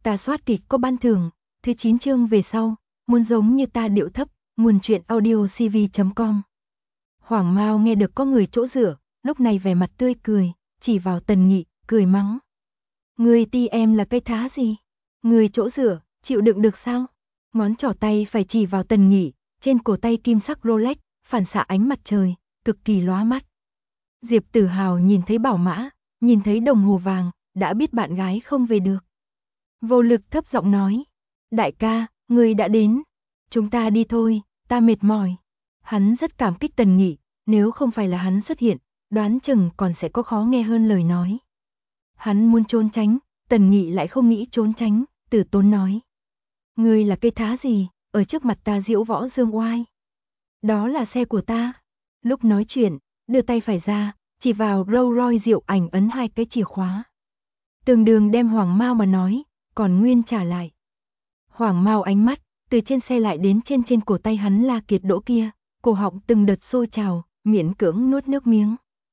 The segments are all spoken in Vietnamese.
Ta soát kịch có ban thưởng, thứ 9 chương về sau, muốn giống như ta điệu thấp, nguồn truyện audiocv.com. Hoàng Mao nghe được có người chỗ dựa, lúc này vẻ mặt tươi cười, chỉ vào Tần Nghị, cười mắng. Người ti em là cây thá gì? Người chỗ dựa, chịu đựng được sao? Ngón trỏ tay phải chỉ vào Tần Nghị, trên cổ tay kim sắc Rolex, phản xạ ánh mặt trời, cực kỳ lóa mắt. Diệp Tử Hào nhìn thấy bảo mã, nhìn thấy đồng hồ vàng, đã biết bạn gái không về được. Vô lực thấp giọng nói, đại ca, người đã đến, chúng ta đi thôi, ta mệt mỏi. Hắn rất cảm kích Tần Nghị, nếu không phải là hắn xuất hiện, đoán chừng còn sẽ có khó nghe hơn lời nói. Hắn muốn trốn tránh, Tần Nghị lại không nghĩ trốn tránh, Tử Tốn nói. Ngươi là cây thá gì, ở trước mặt ta diễu võ dương oai. Đó là xe của ta. Lúc nói chuyện, đưa tay phải ra, chỉ vào Rolls Royce Diệu Ảnh ấn 2 cái chìa khóa. Tương đương đem Hoàng Mao mà nói, còn nguyên trả lại. Hoàng Mao ánh mắt, từ trên xe lại đến trên cổ tay hắn La Kiệt Đỗ kia, cổ họng từng đợt sôi trào, miễn cưỡng nuốt nước miếng.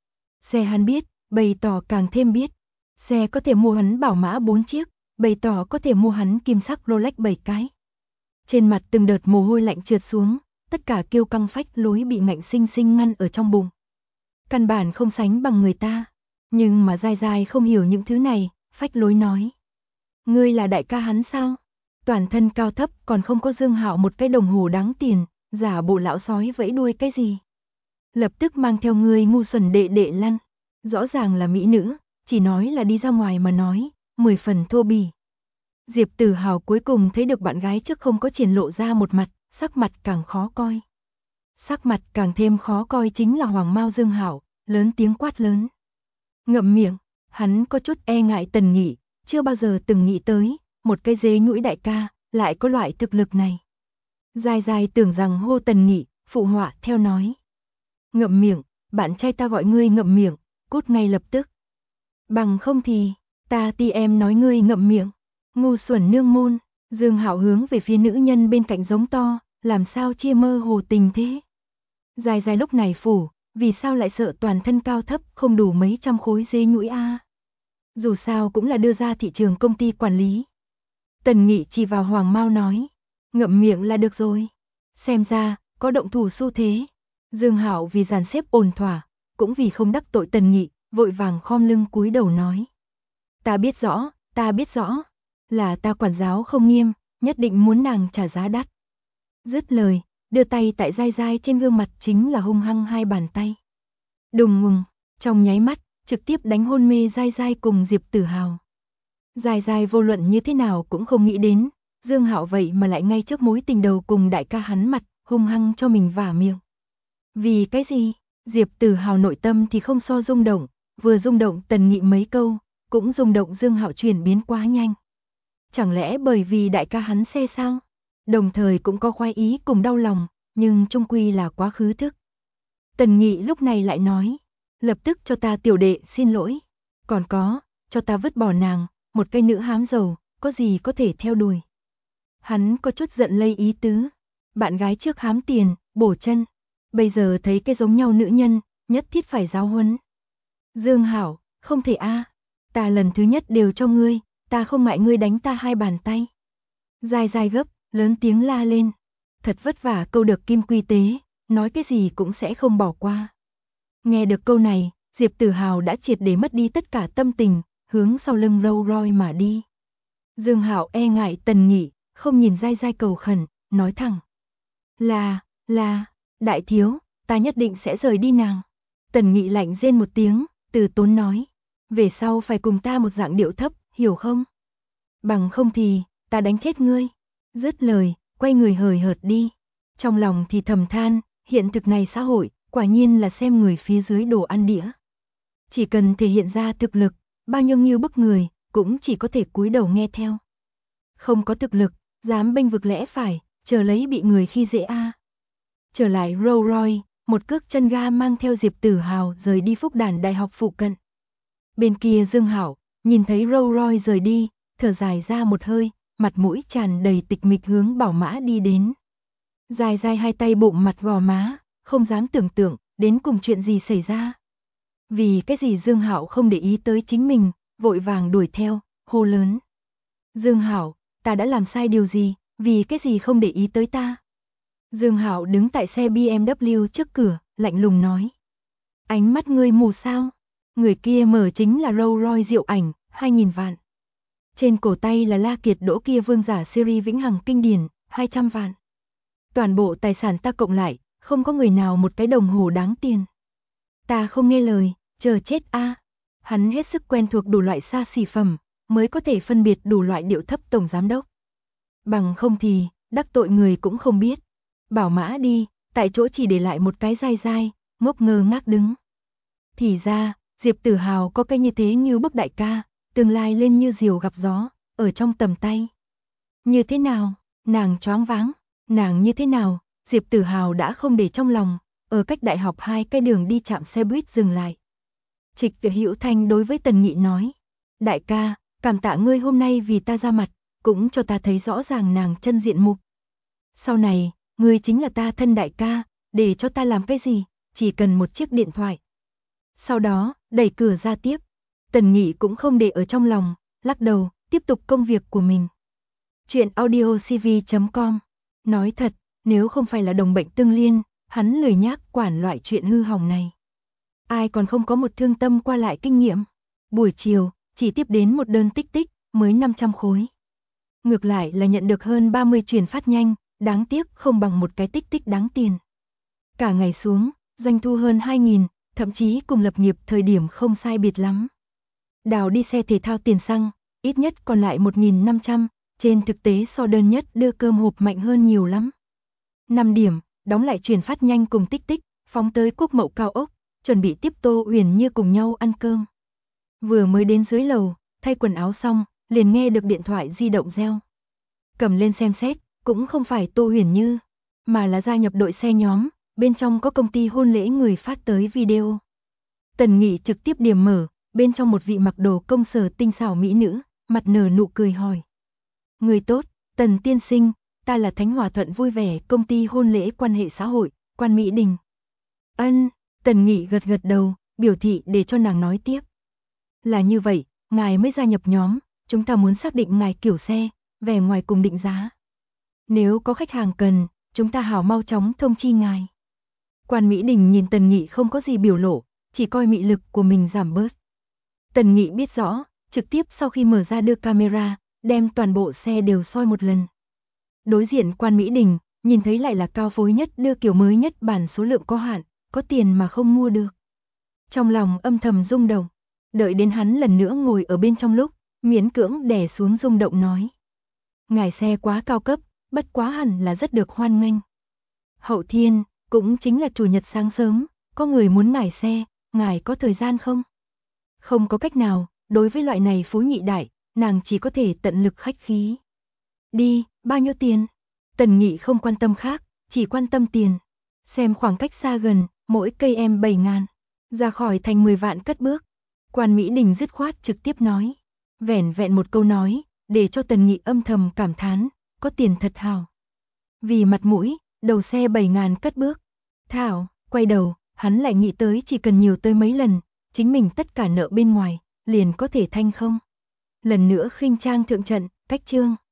Xe hắn biết, bày tỏ càng thêm biết. Xe có thể mua hắn bảo mã 4 chiếc, bày tỏ có thể mua hắn kim sắc Rolex 7 cái. Trên mặt từng đợt mồ hôi lạnh trượt xuống, tất cả kiêu căng phách lối bị ngạnh sinh sinh ngăn ở trong bụng. Căn bản không sánh bằng người ta, nhưng mà dai dai không hiểu những thứ này, phách lối nói. Ngươi là đại ca hắn sao? Toàn thân cao thấp còn không có Dương Hạo một cái đồng hồ đáng tiền, giả bộ lão sói vẫy đuôi cái gì? Lập tức mang theo ngươi ngu xuẩn đệ đệ lăn, rõ ràng là mỹ nữ, chỉ nói là đi ra ngoài mà nói, 10 phần thô bỉ. Diệp Tử Hào cuối cùng thấy được bạn gái trước không có triển lộ ra một mặt, sắc mặt càng khó coi. Sắc mặt càng thêm khó coi chính là Hoàng Mao Dương Hạo, lớn tiếng quát lớn. Ngậm miệng, hắn có chút e ngại Tần Nghị, chưa bao giờ từng nghĩ tới, một cái dế nhũi đại ca, lại có loại thực lực này. Dài dài tưởng rằng hô Tần Nghị, phụ họa theo nói. Ngậm miệng, bạn trai ta gọi ngươi ngậm miệng, cút ngay lập tức. Bằng không thì, ta ti em nói ngươi ngậm miệng. Ngu xuẩn nương môn, Dương Hạo hướng về phía nữ nhân bên cạnh giống to, làm sao chia mơ hồ tình thế. Dài dài lúc này phủ, vì sao lại sợ toàn thân cao thấp không đủ mấy trăm khối dê nhũi a? Dù sao cũng là đưa ra thị trường công ty quản lý. Tần Nghị chỉ vào Hoàng Mao nói, ngậm miệng là được rồi. Xem ra, có động thủ xu thế. Dương Hạo vì dàn xếp ổn thỏa, cũng vì không đắc tội Tần Nghị, vội vàng khom lưng cúi đầu nói. Ta biết rõ. Là ta quản giáo không nghiêm, nhất định muốn nàng trả giá đắt. Dứt lời, đưa tay tại dai dai trên gương mặt chính là hung hăng 2 bàn tay. Đùng ngùng, trong nháy mắt, trực tiếp đánh hôn mê dai dai cùng Diệp Tử Hào. Dai dai vô luận như thế nào cũng không nghĩ đến, Dương Hạo vậy mà lại ngay trước mối tình đầu cùng đại ca hắn mặt, hung hăng cho mình vả miệng. Vì cái gì? Diệp Tử Hào nội tâm thì không so rung động, vừa rung động Tần Nghị mấy câu, cũng rung động Dương Hạo chuyển biến quá nhanh. Chẳng lẽ bởi vì đại ca hắn xe sao? Đồng thời cũng có khoái ý cùng đau lòng, nhưng chung quy là quá khứ thức. Tần Nghị lúc này lại nói, lập tức cho ta tiểu đệ xin lỗi. Còn có, cho ta vứt bỏ nàng, một cây nữ hám giàu, có gì có thể theo đuổi. Hắn có chút giận lây ý tứ. Bạn gái trước hám tiền, bổ chân. Bây giờ thấy cái giống nhau nữ nhân, nhất thiết phải giáo huấn. Dương Hảo, không thể a, ta lần thứ nhất đều cho ngươi, ta không ngại ngươi đánh ta 2 bàn tay. Dài dài gấp, lớn tiếng la lên. Thật vất vả câu được kim quy tế, nói cái gì cũng sẽ không bỏ qua. Nghe được câu này, Diệp Tử Hào đã triệt để mất đi tất cả tâm tình, hướng sau lưng Rolls Royce mà đi. Dương Hạo e ngại Tần Nghị, không nhìn dai dai cầu khẩn, nói thẳng. Là, đại thiếu, ta nhất định sẽ rời đi nàng. Tần Nghị lạnh rên một tiếng, Từ Tốn nói. Về sau phải cùng ta một dạng điệu thấp, hiểu không? Bằng không thì, ta đánh chết ngươi. Dứt lời, quay người hời hợt đi. Trong lòng thì thầm than, hiện thực này xã hội, quả nhiên là xem người phía dưới đồ ăn đĩa. Chỉ cần thể hiện ra thực lực, bao nhiêu nghiêu bức người, cũng chỉ có thể cúi đầu nghe theo. Không có thực lực, dám bênh vực lẽ phải, chờ lấy bị người khi dễ a. Trở lại Rolls Royce, một cước chân ga mang theo Diệp Tử Hào rời đi Phúc Đản Đại học phụ cận. Bên kia Dương Hảo, nhìn thấy Rolls Royce rời đi, thở dài ra một hơi, mặt mũi tràn đầy tịch mịch hướng bảo mã đi đến. Dài dài 2 tay bụng mặt gò má, không dám tưởng tượng đến cùng chuyện gì xảy ra. Vì cái gì Dương Hạo không để ý tới chính mình, vội vàng đuổi theo, hô lớn. Dương Hảo, ta đã làm sai điều gì, vì cái gì không để ý tới ta? Dương Hảo đứng tại xe BMW trước cửa, lạnh lùng nói. Ánh mắt ngươi mù sao? Người kia mở chính là Rolls Royce Diệu Ảnh, 2.000 vạn. Trên cổ tay là La Kiệt đỗ kia vương giả series vĩnh hằng kinh điển, 200 vạn. Toàn bộ tài sản ta cộng lại, không có người nào một cái đồng hồ đáng tiền. Ta không nghe lời, chờ chết a. Hắn hết sức quen thuộc đủ loại xa xỉ phẩm, mới có thể phân biệt đủ loại điệu thấp tổng giám đốc. Bằng không thì, đắc tội người cũng không biết. Bảo mã đi, tại chỗ chỉ để lại một cái dai dai, ngốc ngơ ngác đứng. Thì ra, Diệp Tử Hào có cái như thế như bức đại ca, tương lai lên như diều gặp gió, ở trong tầm tay. Như thế nào, nàng choáng váng, nàng như thế nào, Diệp Tử Hào đã không để trong lòng, ở cách đại học 2 cái đường đi chạm xe buýt dừng lại. Trịch Hữu Thanh đối với Tần Nghị nói, đại ca, cảm tạ ngươi hôm nay vì ta ra mặt, cũng cho ta thấy rõ ràng nàng chân diện mục. Sau này, ngươi chính là ta thân đại ca, để cho ta làm cái gì, chỉ cần một chiếc điện thoại. Sau đó, đẩy cửa ra tiếp. Tần Nghị cũng không để ở trong lòng, lắc đầu, tiếp tục công việc của mình. Chuyện audiocv.com. Nói thật, nếu không phải là đồng bệnh tương liên, hắn lười nhác quản loại chuyện hư hỏng này. Ai còn không có một thương tâm qua lại kinh nghiệm. Buổi chiều, chỉ tiếp đến một đơn tích tích, mới 500 khối. Ngược lại là nhận được hơn 30 chuyển phát nhanh, đáng tiếc không bằng một cái tích tích đáng tiền. Cả ngày xuống, doanh thu hơn 2.000, thậm chí cùng lập nghiệp thời điểm không sai biệt lắm. Đào đi xe thể thao tiền xăng, ít nhất còn lại 1.500, trên thực tế so đơn nhất đưa cơm hộp mạnh hơn nhiều lắm. 5 điểm, đóng lại chuyển phát nhanh cùng tích tích, phóng tới Quốc Mậu cao ốc, chuẩn bị tiếp Tô Uyển Như cùng nhau ăn cơm. Vừa mới đến dưới lầu, thay quần áo xong, liền nghe được điện thoại di động reo. Cầm lên xem xét, cũng không phải Tô Uyển Như, mà là gia nhập đội xe nhóm, bên trong có công ty hôn lễ người phát tới video. Tần Nghị trực tiếp điểm mở, bên trong một vị mặc đồ công sở tinh xảo mỹ nữ, mặt nở nụ cười hỏi. Người tốt, Tần tiên sinh, ta là Thánh Hòa Thuận vui vẻ công ty hôn lễ quan hệ xã hội, Quan Mỹ Đình. Ân, Tần Nghị gật gật đầu, biểu thị để cho nàng nói tiếp. Là như vậy, ngài mới gia nhập nhóm, chúng ta muốn xác định ngài kiểu xe, vẻ ngoài cùng định giá. Nếu có khách hàng cần, chúng ta hảo mau chóng thông chi ngài. Quan Mỹ Đình nhìn Tần Nghị không có gì biểu lộ, chỉ coi mị lực của mình giảm bớt. Tần Nghị biết rõ, trực tiếp sau khi mở ra đưa camera, đem toàn bộ xe đều soi một lần. Đối diện Quan Mỹ Đình, nhìn thấy lại là cao phối nhất đưa kiểu mới nhất bản số lượng có hạn, có tiền mà không mua được. Trong lòng âm thầm rung động, đợi đến hắn lần nữa ngồi ở bên trong lúc, miễn cưỡng đè xuống rung động nói. Ngài xe quá cao cấp, bất quá hẳn là rất được hoan nghênh. Hậu thiên, cũng chính là chủ nhật sáng sớm, có người muốn ngài xe, ngài có thời gian không? Không có cách nào, đối với loại này phú nhị đại, nàng chỉ có thể tận lực khách khí. Đi, bao nhiêu tiền? Tần Nghị không quan tâm khác, chỉ quan tâm tiền. Xem khoảng cách xa gần, mỗi cây em 7.000. Ra khỏi thành 10 vạn cất bước. Quan Mỹ Đình dứt khoát trực tiếp nói. Vẻn vẹn một câu nói, để cho Tần Nghị âm thầm cảm thán, có tiền thật hào. Vì mặt mũi, đầu xe 7.000 cất bước. Thảo, quay đầu, hắn lại nghĩ tới chỉ cần nhiều tới mấy lần, chính mình tất cả nợ bên ngoài, liền có thể thanh không. Lần nữa khinh trang thượng trận, cách chương.